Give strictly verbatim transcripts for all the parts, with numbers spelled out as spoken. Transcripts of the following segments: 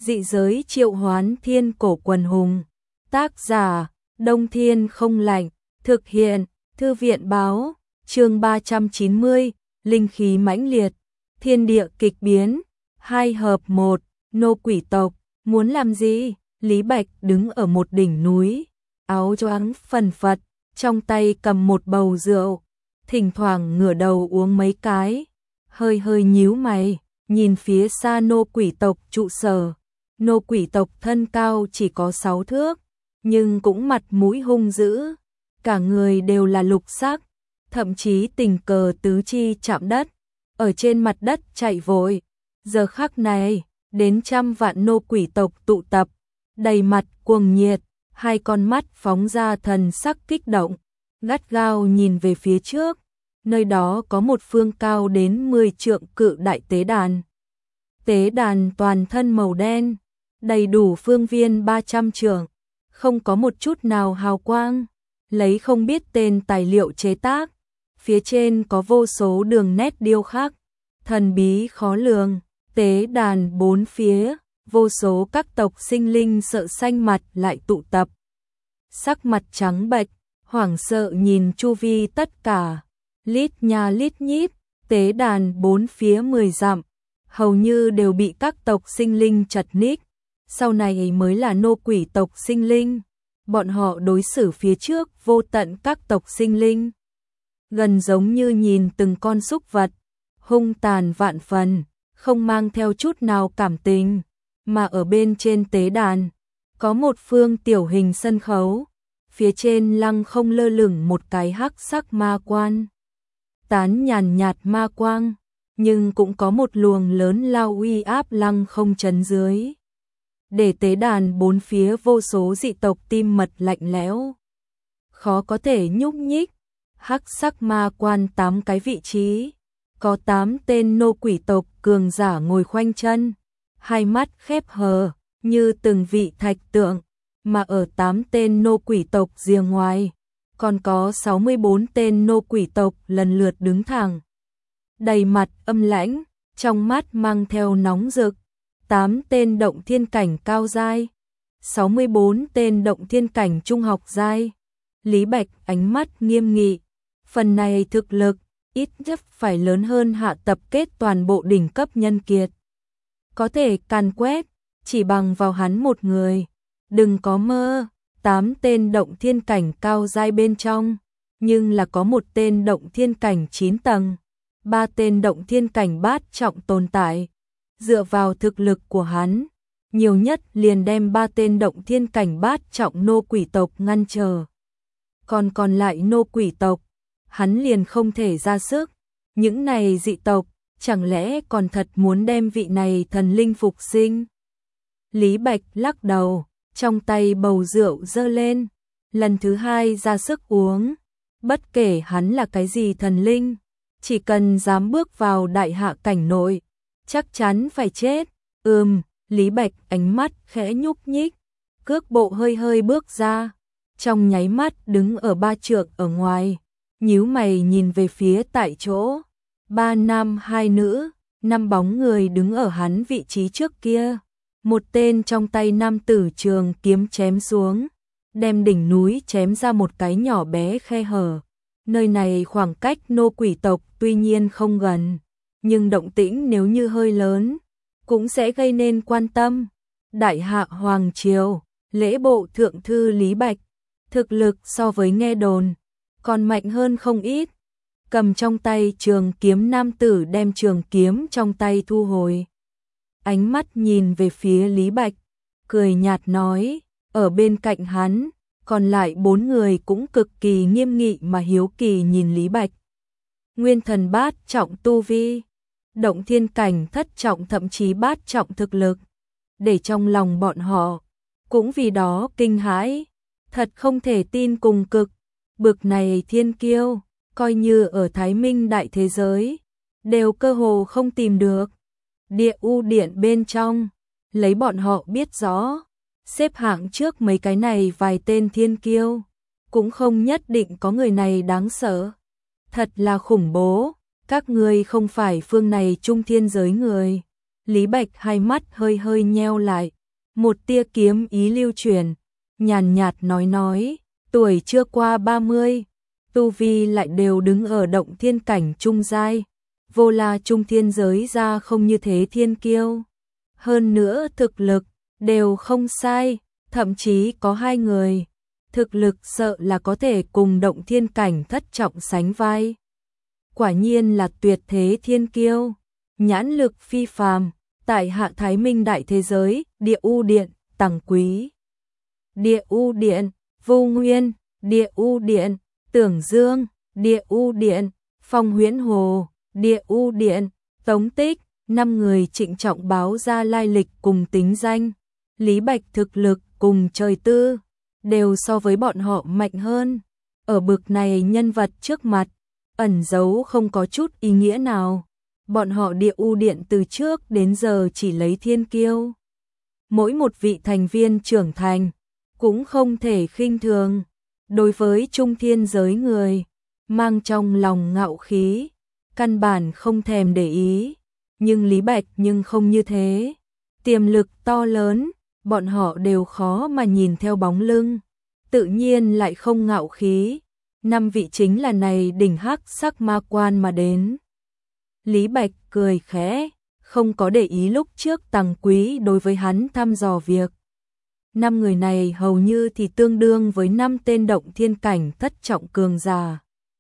Dị giới triệu hoán thiên cổ quần hùng. Tác giả, Đông Thiên không lạnh. Thực hiện, Thư viện báo. Chương ba trăm chín mươi, linh khí mãnh liệt. Thiên địa kịch biến. Hai hợp một, nô quỷ tộc. Muốn làm gì? Lý Bạch đứng ở một đỉnh núi. Áo choàng phần phật. Trong tay cầm một bầu rượu. Thỉnh thoảng ngửa đầu uống mấy cái. Hơi hơi nhíu mày. Nhìn phía xa nô quỷ tộc trụ sở. Nô quỷ tộc thân cao chỉ có sáu thước, nhưng cũng mặt mũi hung dữ, cả người đều là lục sắc, thậm chí tình cờ tứ chi chạm đất, ở trên mặt đất chạy vội. Giờ khắc này, đến trăm vạn nô quỷ tộc tụ tập, đầy mặt cuồng nhiệt, hai con mắt phóng ra thần sắc kích động, gắt gao nhìn về phía trước, nơi đó có một phương cao đến mười trượng cự đại tế đàn. Tế đàn toàn thân màu đen, đầy đủ phương viên ba trăm trượng, không có một chút nào hào quang, lấy không biết tên tài liệu chế tác, phía trên có vô số đường nét điêu khắc, thần bí khó lường, tế đàn bốn phía, vô số các tộc sinh linh sợ xanh mặt lại tụ tập. Sắc mặt trắng bệch, hoảng sợ nhìn chu vi tất cả, lít nha lít nhít, tế đàn bốn phía mười dặm, hầu như đều bị các tộc sinh linh chật ních. Sau này mới là nô quỷ tộc sinh linh, bọn họ đối xử phía trước vô tận các tộc sinh linh, gần giống như nhìn từng con súc vật, hung tàn vạn phần, không mang theo chút nào cảm tình, mà ở bên trên tế đàn, có một phương tiểu hình sân khấu, phía trên lăng không lơ lửng một cái hắc sắc ma quan, tán nhàn nhạt ma quang, nhưng cũng có một luồng lớn lao uy áp lăng không chấn dưới. Để tế đàn bốn phía vô số dị tộc tim mật lạnh lẽo, khó có thể nhúc nhích. Hắc sắc ma quan tám cái vị trí, có tám tên nô quỷ tộc cường giả ngồi khoanh chân, hai mắt khép hờ, như từng vị thạch tượng, mà ở tám tên nô quỷ tộc rìa ngoài, còn có sáu mươi bốn tên nô quỷ tộc lần lượt đứng thẳng, đầy mặt âm lãnh, trong mắt mang theo nóng rực. tám tên động thiên cảnh cao giai, sáu mươi bốn tên động thiên cảnh trung học giai. Lý Bạch ánh mắt nghiêm nghị, phần này thực lực ít nhất phải lớn hơn hạ tập kết toàn bộ đỉnh cấp nhân kiệt. Có thể càn quét, chỉ bằng vào hắn một người, đừng có mơ. Tám tên động thiên cảnh cao giai bên trong, nhưng là có một tên động thiên cảnh chín tầng, ba tên động thiên cảnh bát trọng tồn tại. Dựa vào thực lực của hắn, nhiều nhất liền đem ba tên động thiên cảnh bát trọng nô quỷ tộc ngăn trở. Còn còn lại nô quỷ tộc, hắn liền không thể ra sức. Những này dị tộc, chẳng lẽ còn thật muốn đem vị này thần linh phục sinh? Lý Bạch lắc đầu, trong tay bầu rượu giơ lên, lần thứ hai ra sức uống. Bất kể hắn là cái gì thần linh, chỉ cần dám bước vào đại hạ cảnh nội, chắc chắn phải chết. Ừm, Lý Bạch ánh mắt khẽ nhúc nhích, cước bộ hơi hơi bước ra, trong nháy mắt đứng ở ba trượng ở ngoài, nhíu mày nhìn về phía tại chỗ, ba nam hai nữ, năm bóng người đứng ở hắn vị trí trước kia, một tên trong tay nam tử trường kiếm chém xuống, đem đỉnh núi chém ra một cái nhỏ bé khe hở. Nơi này khoảng cách nô quỷ tộc tuy nhiên không gần, nhưng động tĩnh nếu như hơi lớn, cũng sẽ gây nên quan tâm. Đại hạ Hoàng Triều, lễ bộ thượng thư Lý Bạch, thực lực so với nghe đồn, còn mạnh hơn không ít. Cầm trong tay trường kiếm nam tử đem trường kiếm trong tay thu hồi. Ánh mắt nhìn về phía Lý Bạch, cười nhạt nói, ở bên cạnh hắn, còn lại bốn người cũng cực kỳ nghiêm nghị mà hiếu kỳ nhìn Lý Bạch. Nguyên thần bát trọng tu vi, động thiên cảnh thất trọng thậm chí bát trọng thực lực, để trong lòng bọn họ cũng vì đó kinh hãi, thật không thể tin cùng cực. Bực này thiên kiêu, coi như ở Thái Minh đại thế giới, đều cơ hồ không tìm được. Địa U điện bên trong, lấy bọn họ biết rõ, xếp hạng trước mấy cái này vài tên thiên kiêu, cũng không nhất định có người này đáng sợ. Thật là khủng bố, các ngươi không phải phương này trung thiên giới người. Lý Bạch hai mắt hơi hơi nheo lại, một tia kiếm ý lưu truyền, nhàn nhạt nói nói, tuổi chưa qua ba mươi, tu vi lại đều đứng ở động thiên cảnh trung giai, vô la trung thiên giới ra không như thế thiên kiêu. Hơn nữa thực lực đều không sai, thậm chí có hai người, thực lực sợ là có thể cùng động thiên cảnh thất trọng sánh vai. Quả nhiên là tuyệt thế thiên kiêu, nhãn lực phi phàm, tại hạ Thái Minh đại thế giới, Địa U Điện, Tằng Quý. Địa U Điện, Vô Nguyên, Địa U Điện, Tưởng Dương, Địa U Điện, Phong Huyễn Hồ, Địa U Điện, Tống Tích, năm người trịnh trọng báo ra lai lịch cùng tính danh. Lý Bạch thực lực cùng trời tư, đều so với bọn họ mạnh hơn. Ở bực này nhân vật trước mặt, ẩn giấu không có chút ý nghĩa nào. Bọn họ Địa U Điện từ trước đến giờ chỉ lấy thiên kiêu. Mỗi một vị thành viên trưởng thành, cũng không thể khinh thường. Đối với trung thiên giới người, mang trong lòng ngạo khí, căn bản không thèm để ý. Nhưng Lý Bạch nhưng không như thế. Tiềm lực to lớn, bọn họ đều khó mà nhìn theo bóng lưng. Tự nhiên lại không ngạo khí. Năm vị chính là này đỉnh hắc sắc ma quan mà đến. Lý Bạch cười khẽ, không có để ý lúc trước Tằng Quý đối với hắn thăm dò việc. Năm người này hầu như thì tương đương với năm tên động thiên cảnh thất trọng cường giả.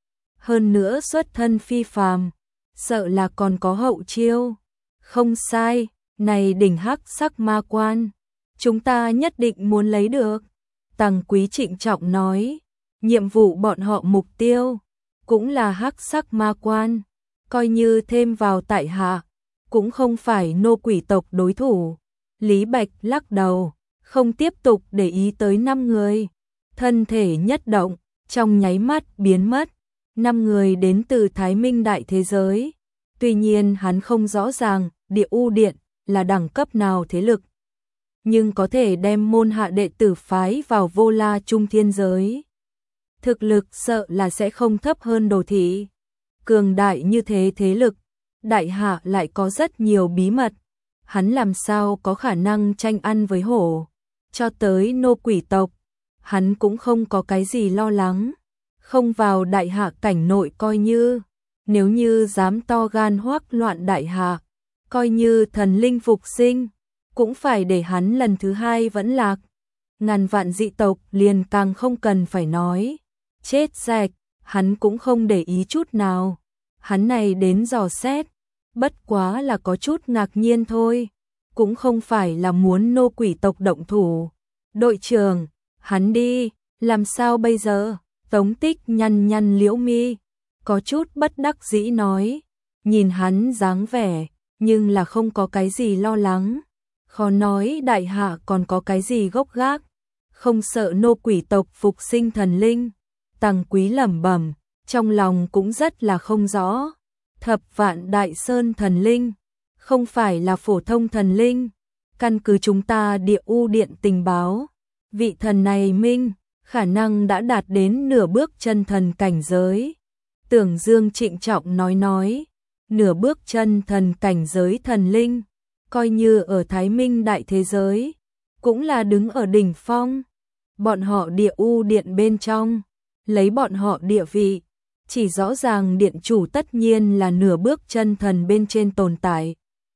Hơn nữa xuất thân phi phàm, sợ là còn có hậu chiêu. Không sai, này đỉnh hắc sắc ma quan, chúng ta nhất định muốn lấy được. Tằng Quý trịnh trọng nói, nhiệm vụ bọn họ mục tiêu, cũng là hắc sắc ma quan. Coi như thêm vào tại hạ, cũng không phải nô quỷ tộc đối thủ. Lý Bạch lắc đầu, không tiếp tục để ý tới năm người. Thân thể nhất động, trong nháy mắt biến mất. Năm người đến từ Thái Minh đại thế giới. Tuy nhiên hắn không rõ ràng Địa U Điện là đẳng cấp nào thế lực. Nhưng có thể đem môn hạ đệ tử phái vào vô la trung thiên giới. Thực lực sợ là sẽ không thấp hơn Đồ Thị. Cường đại như thế thế lực, đại hạ lại có rất nhiều bí mật. Hắn làm sao có khả năng tranh ăn với hổ. Cho tới nô quỷ tộc, hắn cũng không có cái gì lo lắng. Không vào đại hạ cảnh nội coi như, nếu như dám to gan hoắc loạn đại hạ, coi như thần linh phục sinh, cũng phải để hắn lần thứ hai vẫn lạc. Ngàn vạn dị tộc liền càng không cần phải nói. Chết sạch, hắn cũng không để ý chút nào. Hắn này đến dò xét, bất quá là có chút ngạc nhiên thôi. Cũng không phải là muốn nô quỷ tộc động thủ. Đội trưởng, hắn đi, làm sao bây giờ? Tống Tích nhăn nhăn liễu mi, có chút bất đắc dĩ nói. Nhìn hắn dáng vẻ, nhưng là không có cái gì lo lắng. Khó nói đại hạ còn có cái gì gốc gác. Không sợ nô quỷ tộc phục sinh thần linh. Tằng Quý lẩm bẩm, trong lòng cũng rất là không rõ. Thập vạn đại sơn thần linh, không phải là phổ thông thần linh. Căn cứ chúng ta Địa U Điện tình báo, vị thần này minh, khả năng đã đạt đến nửa bước chân thần cảnh giới. Tưởng Dương trịnh trọng nói nói, nửa bước chân thần cảnh giới thần linh, coi như ở Thái Minh đại thế giới, cũng là đứng ở đỉnh phong. Bọn họ Địa U Điện bên trong, lấy bọn họ địa vị, chỉ rõ ràng điện chủ tất nhiên là nửa bước chân thần bên trên tồn tại.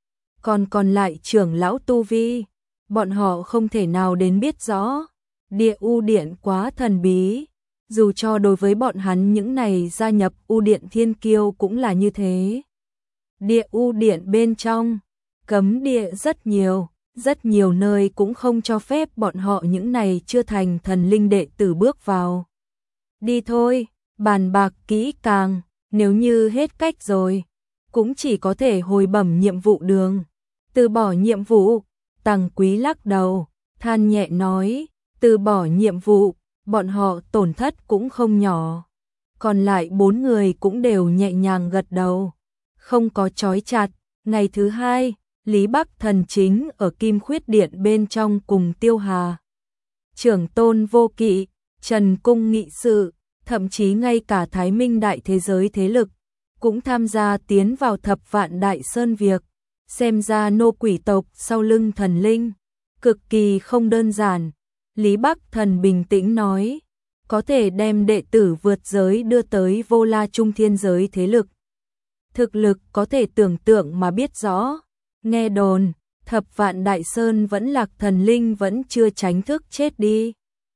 Còn còn lại trưởng lão tu vi, bọn họ không thể nào đến biết rõ. Địa U Điện quá thần bí, dù cho đối với bọn hắn những này gia nhập U Điện thiên kiêu cũng là như thế. Địa U Điện bên trong, cấm địa rất nhiều, rất nhiều nơi cũng không cho phép bọn họ những này chưa thành thần linh đệ tử bước vào. Đi thôi, bàn bạc kỹ càng, nếu như hết cách rồi, cũng chỉ có thể hồi bẩm nhiệm vụ đường. Từ bỏ nhiệm vụ, Tằng Quý lắc đầu, than nhẹ nói, từ bỏ nhiệm vụ, bọn họ tổn thất cũng không nhỏ. Còn lại bốn người cũng đều nhẹ nhàng gật đầu, không có trói chặt. Ngày thứ hai, Lý Bắc thần chính ở Kim Khuyết Điện bên trong cùng Tiêu Hà, Trưởng Tôn Vô Kỵ, Trần Cung nghị sự, thậm chí ngay cả Thái Minh đại thế giới thế lực, cũng tham gia tiến vào thập vạn đại sơn việc. xem ra nô quỷ tộc sau lưng thần linh cực kỳ không đơn giản. Lý Bắc Thần bình tĩnh nói, có thể đem đệ tử vượt giới đưa tới Vô La Trung Thiên giới thế lực. Thực lực có thể tưởng tượng mà biết rõ. Nghe đồn, Thập Vạn Đại Sơn vẫn lạc thần linh vẫn chưa tránh thức chết đi.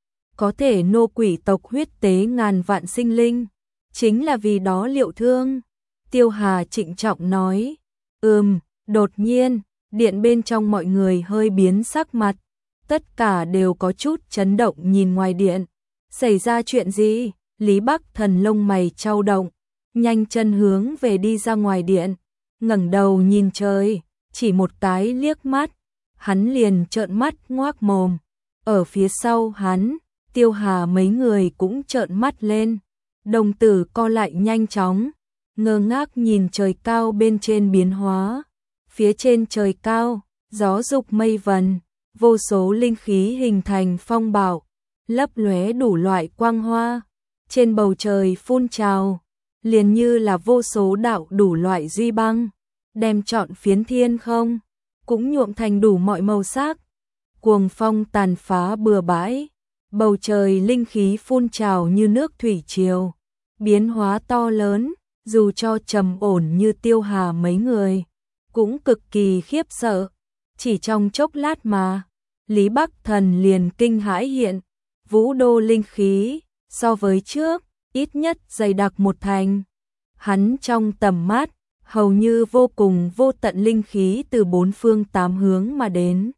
Có thể nô quỷ tộc huyết tế ngàn vạn sinh linh, chính là vì đó liệu thương. Tiêu Hà trịnh trọng nói, ừm, đột nhiên, điện bên trong mọi người hơi biến sắc mặt. Tất cả đều có chút chấn động nhìn ngoài điện. Xảy ra chuyện gì? Lý Bắc Thần lông mày chau động, nhanh chân hướng về đi ra ngoài điện, ngẩng đầu nhìn trời, chỉ một cái liếc mắt, hắn liền trợn mắt ngoác mồm. Ở phía sau hắn, Tiêu Hà mấy người cũng trợn mắt lên, đồng tử co lại nhanh chóng, ngơ ngác nhìn trời cao bên trên biến hóa. Phía trên trời cao, gió dục mây vần, vô số linh khí hình thành phong bạo, lấp lóe đủ loại quang hoa, trên bầu trời phun trào, liền như là vô số đạo đủ loại duy băng, đem trọn phiến thiên không, cũng nhuộm thành đủ mọi màu sắc. Cuồng phong tàn phá bừa bãi, bầu trời linh khí phun trào như nước thủy triều, biến hóa to lớn, dù cho trầm ổn như Tiêu Hà mấy người, cũng cực kỳ khiếp sợ. Chỉ trong chốc lát mà, Lý Bắc Thần liền kinh hãi hiện, vũ đô linh khí, so với trước, ít nhất dày đặc một thành. Hắn trong tầm mắt, hầu như vô cùng vô tận linh khí từ bốn phương tám hướng mà đến.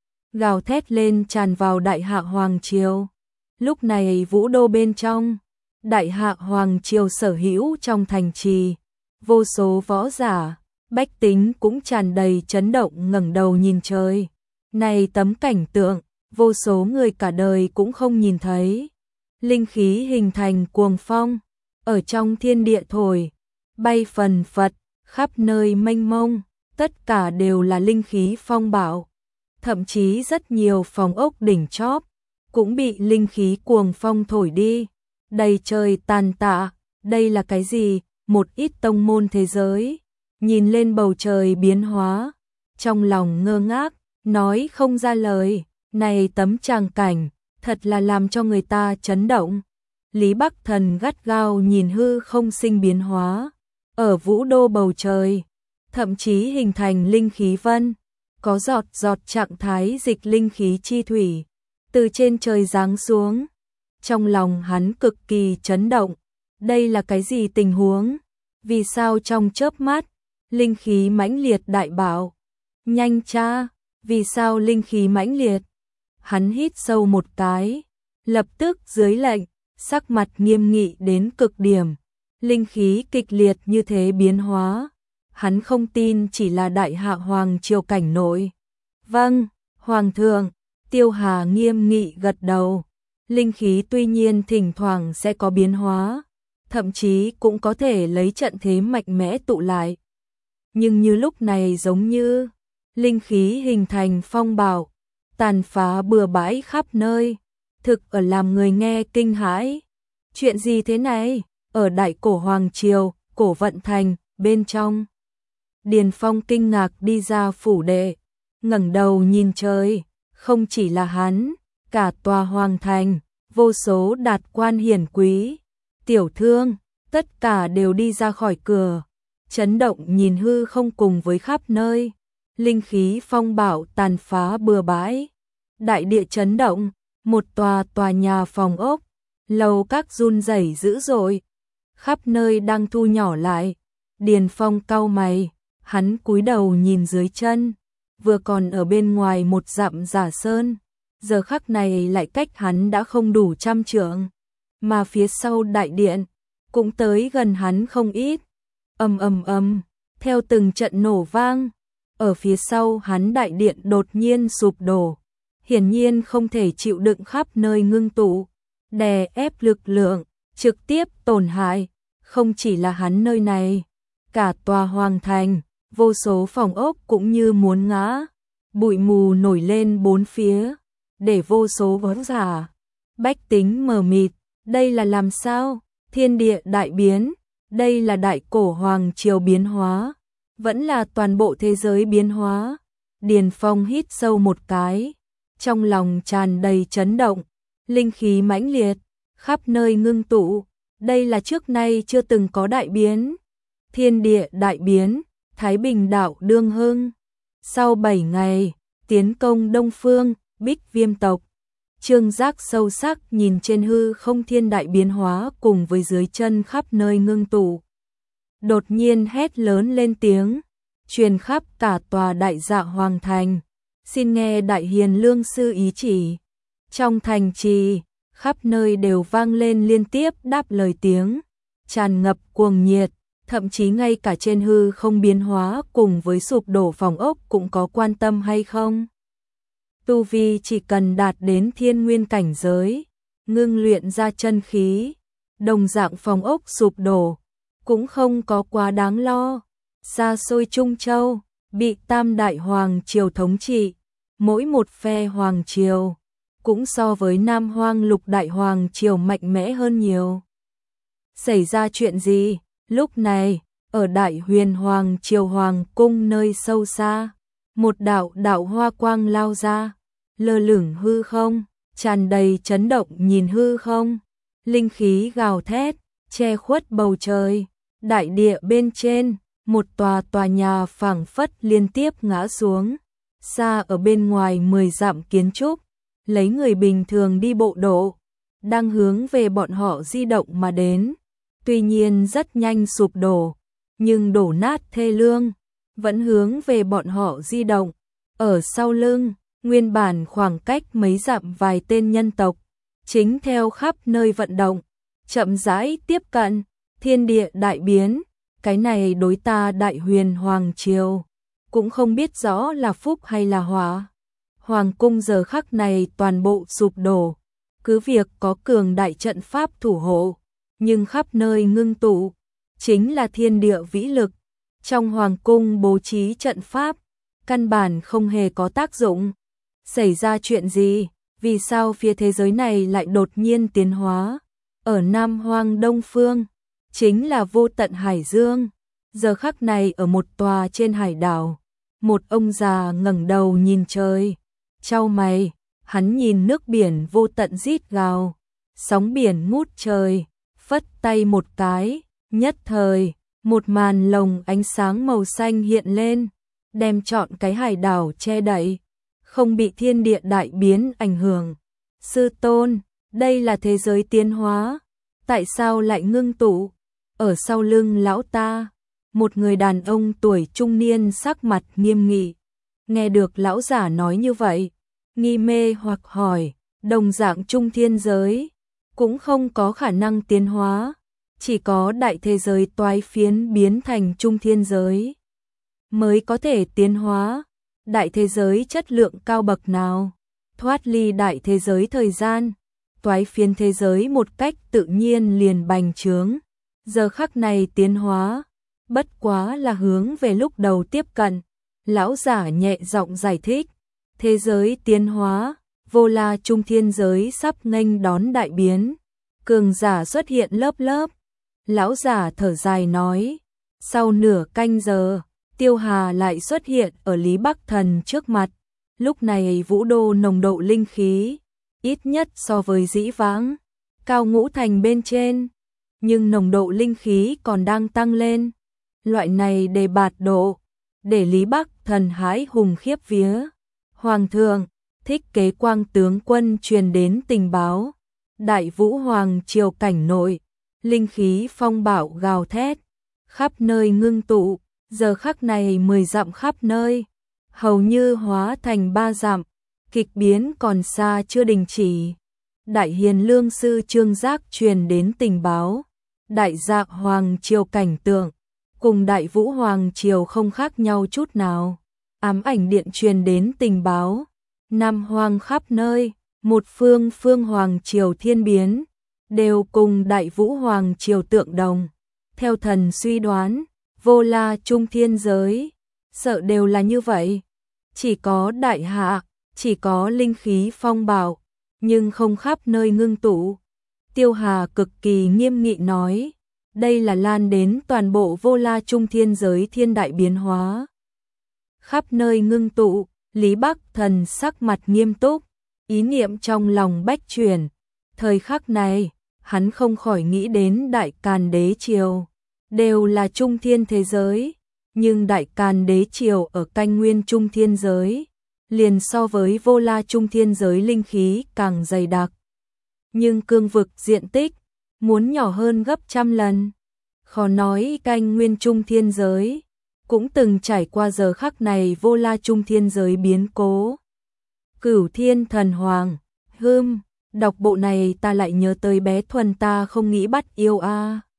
Gào thét lên tràn vào Đại Hạ Hoàng Triều. Lúc này vũ đô bên trong, Đại Hạ Hoàng Triều sở hữu trong thành trì, vô số võ giả, bách tính cũng tràn đầy chấn động ngẩng đầu nhìn trời. Này tấm cảnh tượng, vô số người cả đời cũng không nhìn thấy. Linh khí hình thành cuồng phong, ở trong thiên địa thổi, bay phần phật, khắp nơi mênh mông, tất cả đều là linh khí phong bạo. Thậm chí rất nhiều phòng ốc đỉnh chóp, cũng bị linh khí cuồng phong thổi đi. Đầy trời tàn tạ, đây là cái gì? Một ít tông môn thế giới, nhìn lên bầu trời biến hóa, trong lòng ngơ ngác, nói không ra lời, này tấm tràng cảnh, thật là làm cho người ta chấn động. Lý Bắc Thần gắt gao nhìn hư không sinh biến hóa, ở vũ đô bầu trời, thậm chí hình thành linh khí vân, có giọt giọt trạng thái dịch linh khí chi thủy, từ trên trời giáng xuống. Trong lòng hắn cực kỳ chấn động, đây là cái gì tình huống? Vì sao trong chớp mắt, linh khí mãnh liệt đại bạo? Nhanh cha, vì sao linh khí mãnh liệt? Hắn hít sâu một cái, lập tức dưới lệnh, sắc mặt nghiêm nghị đến cực điểm. Linh khí kịch liệt như thế biến hóa, hắn không tin chỉ là Đại Hạ Hoàng Triều cảnh nội. Vâng, Hoàng thượng, Tiêu Hà nghiêm nghị gật đầu. Linh khí tuy nhiên thỉnh thoảng sẽ có biến hóa, thậm chí cũng có thể lấy trận thế mạnh mẽ tụ lại. Nhưng như lúc này giống như linh khí hình thành phong bạo, tàn phá bừa bãi khắp nơi, thực ở làm người nghe kinh hãi. Chuyện gì thế này? Ở Đại Cổ Hoàng Triều, Cổ Vận Thành, bên trong. Điền Phong kinh ngạc đi ra phủ đệ, ngẩng đầu nhìn trời, không chỉ là hắn, cả tòa hoàng thành, vô số đạt quan hiển quý, tiểu thương, tất cả đều đi ra khỏi cửa, chấn động nhìn hư không cùng với khắp nơi. Linh khí phong bạo tàn phá bừa bãi, đại địa chấn động, một tòa tòa nhà phòng ốc, lầu các run rẩy dữ dội, khắp nơi đang thu nhỏ lại. Điền Phong cau mày, hắn cúi đầu nhìn dưới chân, vừa còn ở bên ngoài một dặm Giả Sơn, giờ khắc này lại cách hắn đã không đủ trăm trượng, mà phía sau đại điện cũng tới gần hắn không ít. Ầm ầm ầm, theo từng trận nổ vang, ở phía sau hắn đại điện đột nhiên sụp đổ, hiển nhiên không thể chịu đựng khắp nơi ngưng tụ, đè ép lực lượng, trực tiếp tổn hại, không chỉ là hắn nơi này, cả tòa hoàng thành, vô số phòng ốc cũng như muốn ngã, bụi mù nổi lên bốn phía, để vô số võ giả, bách tính mờ mịt, đây là làm sao? Thiên địa đại biến, đây là Đại Cổ Hoàng Triều biến hóa. vẫn là toàn bộ thế giới biến hóa. Điền Phong hít sâu một cái, trong lòng tràn đầy chấn động, linh khí mãnh liệt, khắp nơi ngưng tụ, đây là trước nay chưa từng có đại biến. Thiên địa đại biến, Thái Bình đạo đương hưng. Sau bảy ngày, tiến công Đông Phương, Bích Viêm tộc. Trương Giác sâu sắc nhìn trên hư không thiên đại biến hóa cùng với dưới chân khắp nơi ngưng tụ. Đột nhiên hét lớn lên tiếng, truyền khắp cả tòa đại dạ hoàng thành. Xin nghe đại hiền lương sư ý chỉ. Trong thành trì, khắp nơi đều vang lên liên tiếp đáp lời tiếng, tràn ngập cuồng nhiệt, thậm chí ngay cả trên hư không biến hóa cùng với sụp đổ phòng ốc cũng có quan tâm hay không. Tu vi chỉ cần đạt đến thiên nguyên cảnh giới, ngưng luyện ra chân khí, đồng dạng phòng ốc sụp đổ, cũng không có quá đáng lo. Xa xôi Trung Châu, bị Tam Đại Hoàng Triều thống trị, mỗi một phe Hoàng Triều, cũng so với Nam Hoang Lục Đại Hoàng Triều mạnh mẽ hơn nhiều. Xảy ra chuyện gì? Lúc này, ở Đại Huyền Hoàng Triều Hoàng Cung nơi sâu xa, một đạo đạo hoa quang lao ra, lơ lửng hư không, tràn đầy chấn động nhìn hư không, linh khí gào thét, che khuất bầu trời, đại địa bên trên, một tòa tòa nhà phảng phất liên tiếp ngã xuống, xa ở bên ngoài mười dặm kiến trúc, lấy người bình thường đi bộ độ, đang hướng về bọn họ di động mà đến. Tuy nhiên rất nhanh sụp đổ, nhưng đổ nát thê lương, vẫn hướng về bọn họ di động. Ở sau lưng, nguyên bản khoảng cách mấy dặm vài tên nhân tộc, chính theo khắp nơi vận động, chậm rãi tiếp cận, thiên địa đại biến, cái này đối ta Đại Huyền Hoàng Triều, cũng không biết rõ là phúc hay là họa. Hoàng cung giờ khắc này toàn bộ sụp đổ, cứ việc có cường đại trận pháp thủ hộ, nhưng khắp nơi ngưng tụ, chính là thiên địa vĩ lực. Trong hoàng cung bố trí trận pháp, căn bản không hề có tác dụng. Xảy ra chuyện gì? Vì sao phía thế giới này lại đột nhiên tiến hóa? Ở Nam Hoang Đông Phương, chính là vô tận hải dương. Giờ khắc này ở một tòa trên hải đảo, một ông già ngẩng đầu nhìn trời, chau mày, hắn nhìn nước biển vô tận rít gào, sóng biển ngút trời, phất tay một cái, nhất thời, một màn lồng ánh sáng màu xanh hiện lên, đem trọn cái hải đảo che đậy, không bị thiên địa đại biến ảnh hưởng. Sư tôn, đây là thế giới tiến hóa, tại sao lại ngưng tụ? Ở sau lưng lão ta, một người đàn ông tuổi trung niên sắc mặt nghiêm nghị. Nghe được lão giả nói như vậy, nghi mê hoặc hỏi, đồng dạng trung thiên giới, cũng không có khả năng tiến hóa, chỉ có đại thế giới toái phiến biến thành trung thiên giới mới có thể tiến hóa. Đại thế giới chất lượng cao bậc nào? Thoát ly đại thế giới thời gian, toái phiến thế giới một cách tự nhiên liền bành trướng. Giờ khắc này tiến hóa, bất quá là hướng về lúc đầu tiếp cận. Lão giả nhẹ giọng giải thích, thế giới tiến hóa, vô la trung thiên giới sắp nghênh đón đại biến, cường giả xuất hiện lớp lớp. Lão giả thở dài nói, sau nửa canh giờ, Tiêu Hà lại xuất hiện ở Lý Bắc Thần trước mặt. Lúc này vũ đô nồng độ linh khí, ít nhất so với dĩ vãng, cao ngũ thành bên trên, nhưng nồng độ linh khí còn đang tăng lên. Loại này đề bạt độ, để Lý Bắc Thần hãi hùng khiếp vía. Hoàng thượng, Thích Kế Quang tướng quân truyền đến tình báo, Đại Vũ Hoàng triều cảnh nội, linh khí phong bạo gào thét, khắp nơi ngưng tụ, giờ khắc này mười dặm khắp nơi, hầu như hóa thành ba dặm, kịch biến còn xa chưa đình chỉ. Đại Hiền Lương sư Trương Giác truyền đến tình báo, Đại Dạ Hoàng triều cảnh tượng, cùng Đại Vũ Hoàng triều không khác nhau chút nào. Ám ảnh điện truyền đến tình báo, Nam Hoang khắp nơi, một phương phương Hoàng triều thiên biến, đều cùng Đại Vũ Hoàng triều tượng đồng. Theo thần suy đoán, vô la trung thiên giới, sợ đều là như vậy. Chỉ có đại hạ, chỉ có linh khí phong bạo, nhưng không khắp nơi ngưng tụ. Tiêu Hà cực kỳ nghiêm nghị nói, đây là lan đến toàn bộ vô la trung thiên giới thiên đại biến hóa. Khắp nơi ngưng tụ, Lý Bắc Thần sắc mặt nghiêm túc, ý niệm trong lòng bách chuyển. Thời khắc này, hắn không khỏi nghĩ đến Đại Càn Đế Triều, đều là trung thiên thế giới, nhưng Đại Càn Đế Triều ở canh nguyên trung thiên giới, liền so với vô la trung thiên giới linh khí càng dày đặc. Nhưng cương vực diện tích, muốn nhỏ hơn gấp trăm lần. Khó nói canh nguyên trung thiên giới, cũng từng trải qua giờ khắc này vô la trung thiên giới biến cố. Cửu Thiên Thần Hoàng, hưm, đọc bộ này ta lại nhớ tới bé Thuần ta không nghĩ bắt yêu a.